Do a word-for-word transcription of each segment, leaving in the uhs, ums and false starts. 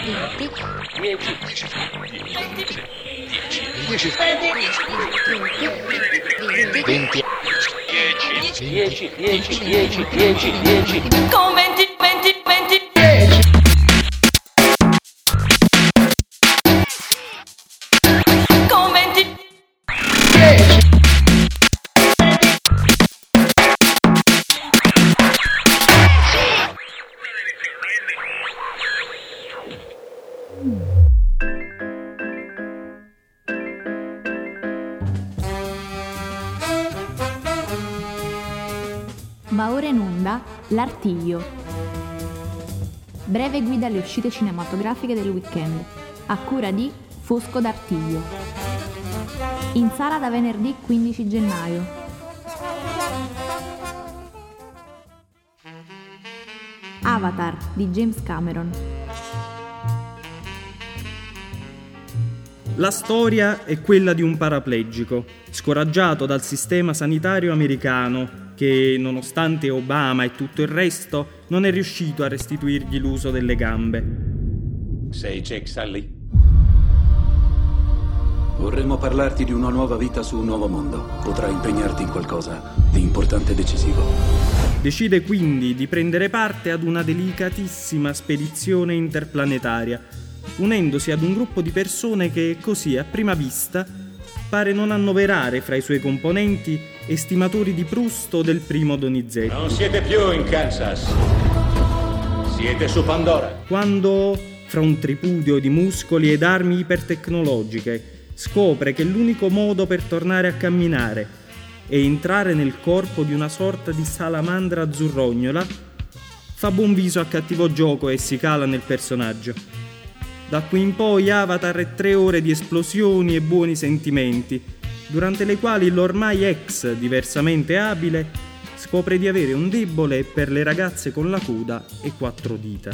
venti, dieci, dieci, dieci, dieci, dieci, con venti, venti, venti, con venti, Va ora in onda L'Artiglio. Breve guida alle uscite cinematografiche del weekend, a cura di Fosco d'Artiglio. In sala da venerdì quindici gennaio. Avatar di James Cameron. La storia è quella di un paraplegico, scoraggiato dal sistema sanitario americano, che, nonostante Obama e tutto il resto, non è riuscito a restituirgli l'uso delle gambe. Sei Jake Sully? Vorremmo parlarti di una nuova vita su un nuovo mondo. Potrai impegnarti in qualcosa di importante e decisivo. Decide quindi di prendere parte ad una delicatissima spedizione interplanetaria, unendosi ad un gruppo di persone che, così a prima vista, pare non annoverare fra i suoi componenti estimatori di Proust o del primo Donizetti. Non siete più in Kansas. Siete su Pandora. Quando, fra un tripudio di muscoli ed armi ipertecnologiche, scopre che l'unico modo per tornare a camminare è entrare nel corpo di una sorta di salamandra azzurrognola, fa buon viso a cattivo gioco e si cala nel personaggio. Da qui in poi Avatar è tre ore di esplosioni e buoni sentimenti, durante le quali l'ormai ex diversamente abile scopre di avere un debole per le ragazze con la coda e quattro dita.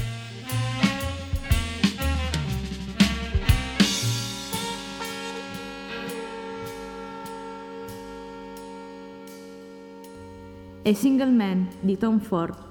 A Single Man di Tom Ford.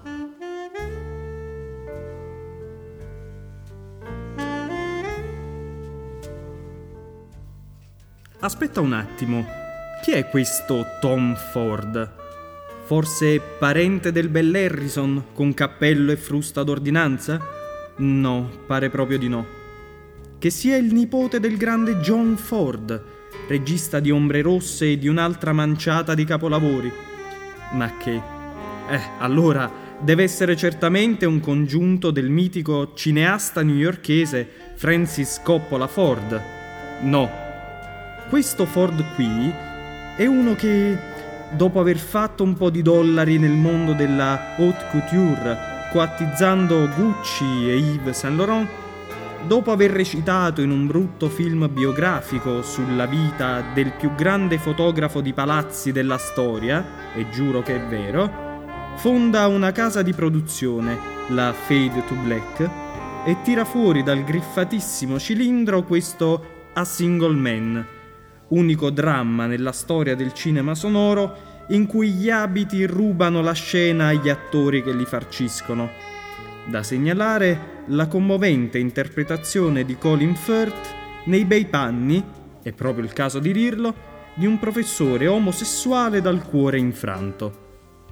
Aspetta un attimo, chi è questo Tom Ford? Forse parente del bell'Harrison con cappello e frusta d'ordinanza? No, pare proprio di no. Che sia il nipote del grande John Ford, regista di Ombre Rosse e di un'altra manciata di capolavori? Ma che? Eh, allora deve essere certamente un congiunto del mitico cineasta newyorkese Francis Coppola Ford. No. Questo Ford qui è uno che, dopo aver fatto un po' di dollari nel mondo della haute couture, coattizzando Gucci e Yves Saint Laurent, dopo aver recitato in un brutto film biografico sulla vita del più grande fotografo di palazzi della storia, e giuro che è vero, fonda una casa di produzione, la Fade to Black, e tira fuori dal griffatissimo cilindro questo A Single Man, unico dramma nella storia del cinema sonoro in cui gli abiti rubano la scena agli attori che li farciscono. Da segnalare la commovente interpretazione di Colin Firth nei bei panni, è proprio il caso di dirlo, di un professore omosessuale dal cuore infranto.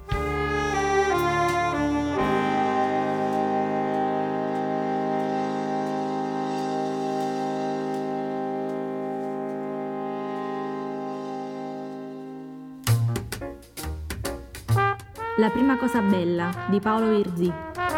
La prima cosa bella di Paolo Virzì.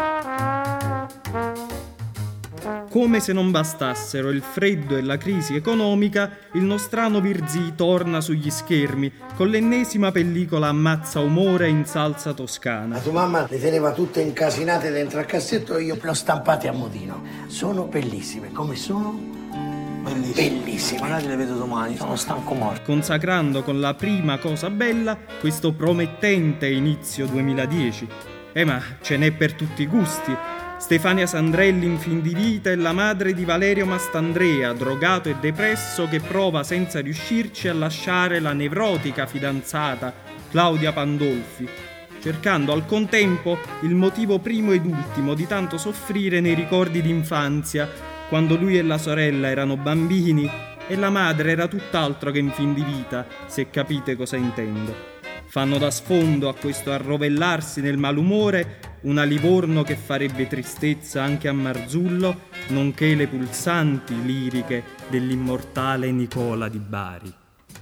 Come se non bastassero il freddo e la crisi economica, il nostrano Virzì torna sugli schermi con l'ennesima pellicola ammazza umore in salsa toscana. La tua mamma le teneva tutte incasinate dentro al cassetto e io le ho stampate a modino. Sono bellissime, come sono? Bellissime. Bellissime. Magari le vedo domani, sono stanco morto. Consacrando con la prima cosa bella questo promettente inizio duemiladieci. Eh ma ce n'è per tutti i gusti. Stefania Sandrelli in fin di vita è la madre di Valerio Mastandrea, drogato e depresso che prova senza riuscirci a lasciare la nevrotica fidanzata Claudia Pandolfi, cercando al contempo il motivo primo ed ultimo di tanto soffrire nei ricordi d'infanzia, quando lui e la sorella erano bambini e la madre era tutt'altro che in fin di vita, se capite cosa intendo. Fanno da sfondo a questo arrovellarsi nel malumore una Livorno che farebbe tristezza anche a Marzullo, nonché le pulsanti liriche dell'immortale Nicola di Bari.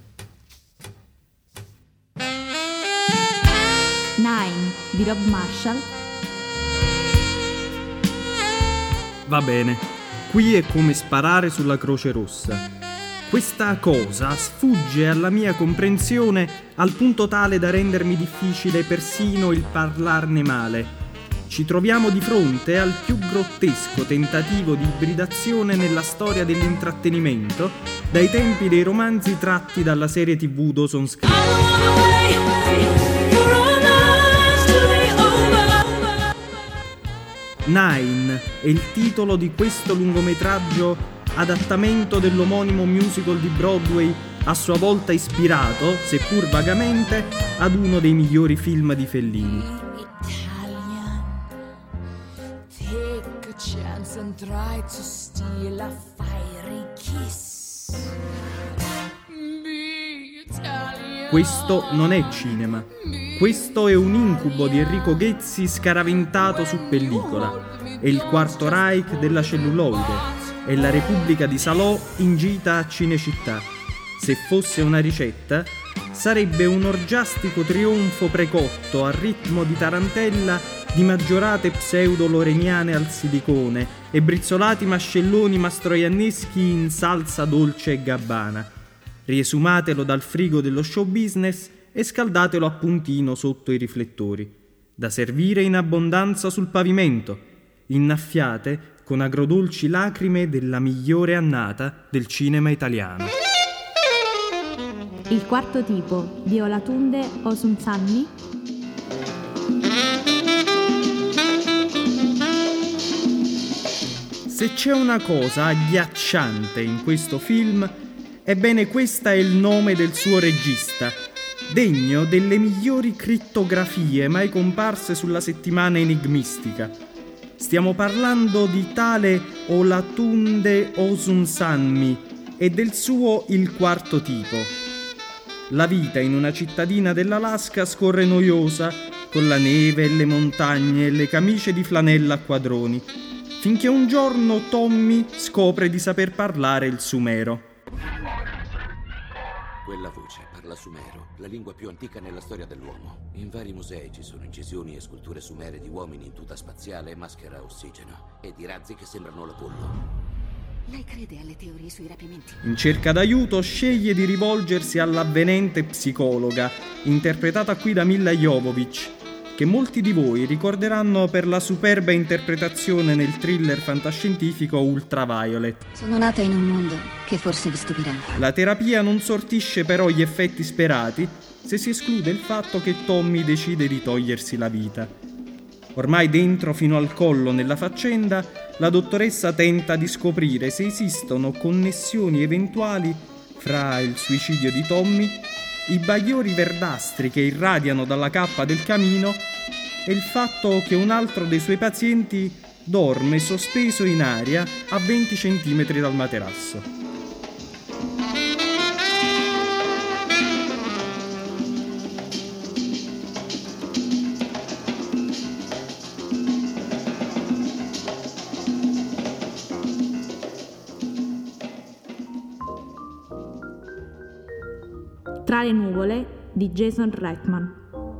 Nine di Rob Marshall. Va bene, qui è come sparare sulla Croce Rossa. Questa cosa sfugge alla mia comprensione al punto tale da rendermi difficile persino il parlarne male. Ci troviamo di fronte al più grottesco tentativo di ibridazione nella storia dell'intrattenimento dai tempi dei romanzi tratti dalla serie tivù Dawson's Creek. Nine è il titolo di questo lungometraggio adattamento dell'omonimo musical di Broadway, a sua volta ispirato, seppur vagamente, ad uno dei migliori film di Fellini. Questo non è cinema. Questo è un incubo di Enrico Ghezzi scaraventato su pellicola. È il quarto Reich della celluloide. È la Repubblica di Salò in gita a Cinecittà. Se fosse una ricetta, sarebbe un orgiastico trionfo precotto a ritmo di tarantella di maggiorate pseudo-loreniane al silicone e brizzolati mascelloni mastroianneschi in salsa dolce e gabbana. Riesumatelo dal frigo dello show business e scaldatelo a puntino sotto i riflettori, da servire in abbondanza sul pavimento, innaffiate con agrodolci lacrime della migliore annata del cinema italiano. Il quarto tipo di Olatunde Osunsanmi. Se c'è una cosa agghiacciante in questo film, ebbene questa è il nome del suo regista, degno delle migliori crittografie mai comparse sulla settimana enigmistica. Stiamo parlando di tale Olatunde Osunsanmi e del suo Il quarto tipo. La vita in una cittadina dell'Alaska scorre noiosa, con la neve e le montagne e le camicie di flanella a quadroni, finché un giorno Tommy scopre di saper parlare il sumero. Quella voce parla sumero, la lingua più antica nella storia dell'uomo. In vari musei ci sono incisioni e sculture sumere di uomini in tuta spaziale e maschera a ossigeno, e di razzi che sembrano l'Apollo. Lei crede alle teorie sui rapimenti? In cerca d'aiuto sceglie di rivolgersi all'avvenente psicologa, interpretata qui da Milla Jovovich, che molti di voi ricorderanno per la superba interpretazione nel thriller fantascientifico Ultraviolet. Sono nata in un mondo che forse vi stupirà. La terapia non sortisce però gli effetti sperati se si esclude il fatto che Tommy decide di togliersi la vita. Ormai dentro fino al collo nella faccenda, la dottoressa tenta di scoprire se esistono connessioni eventuali fra il suicidio di Tommy, i bagliori verdastri che irradiano dalla cappa del camino e il fatto che un altro dei suoi pazienti dorme sospeso in aria a venti centimetri dal materasso. Tra le nuvole di Jason Reitman.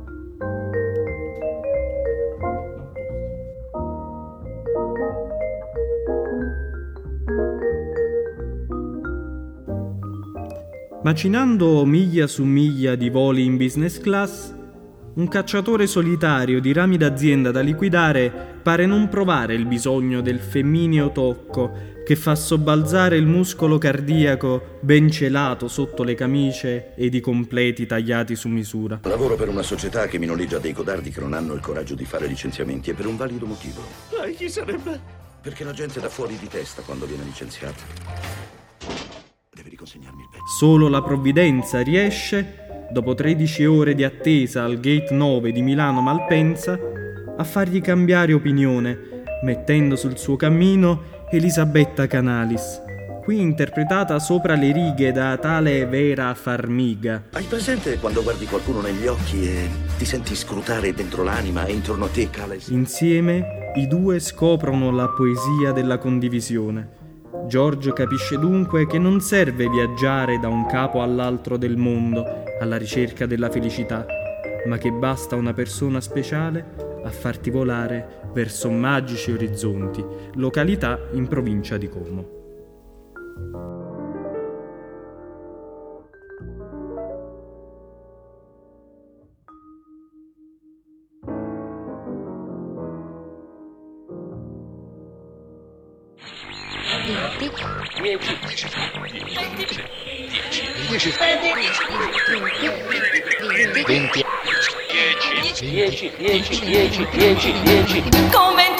Macinando miglia su miglia di voli in business class, un cacciatore solitario di rami d'azienda da liquidare pare non provare il bisogno del femmineo tocco che fa sobbalzare il muscolo cardiaco ben celato sotto le camicie ed i completi tagliati su misura. Lavoro per una società che mi noleggia dei codardi che non hanno il coraggio di fare licenziamenti e per un valido motivo. Lei chi sarebbe? Perché la gente dà fuori di testa quando viene licenziata. Deve riconsegnarmi il pezzo. Solo la provvidenza riesce, dopo tredici ore di attesa al gate nove di Milano Malpensa, a fargli cambiare opinione mettendo sul suo cammino Elisabetta Canalis, qui interpretata sopra le righe da tale Vera Farmiga. Hai presente quando guardi qualcuno negli occhi e ti senti scrutare dentro l'anima e intorno a te cala il... Insieme i due scoprono la poesia della condivisione. Giorgio capisce dunque che non serve viaggiare da un capo all'altro del mondo alla ricerca della felicità, ma che basta una persona speciale a farti volare verso magici orizzonti, località in provincia di Como. dieci, dieci, venti, dieci, dieci, dieci, dieci, dieci, dieci, Con venti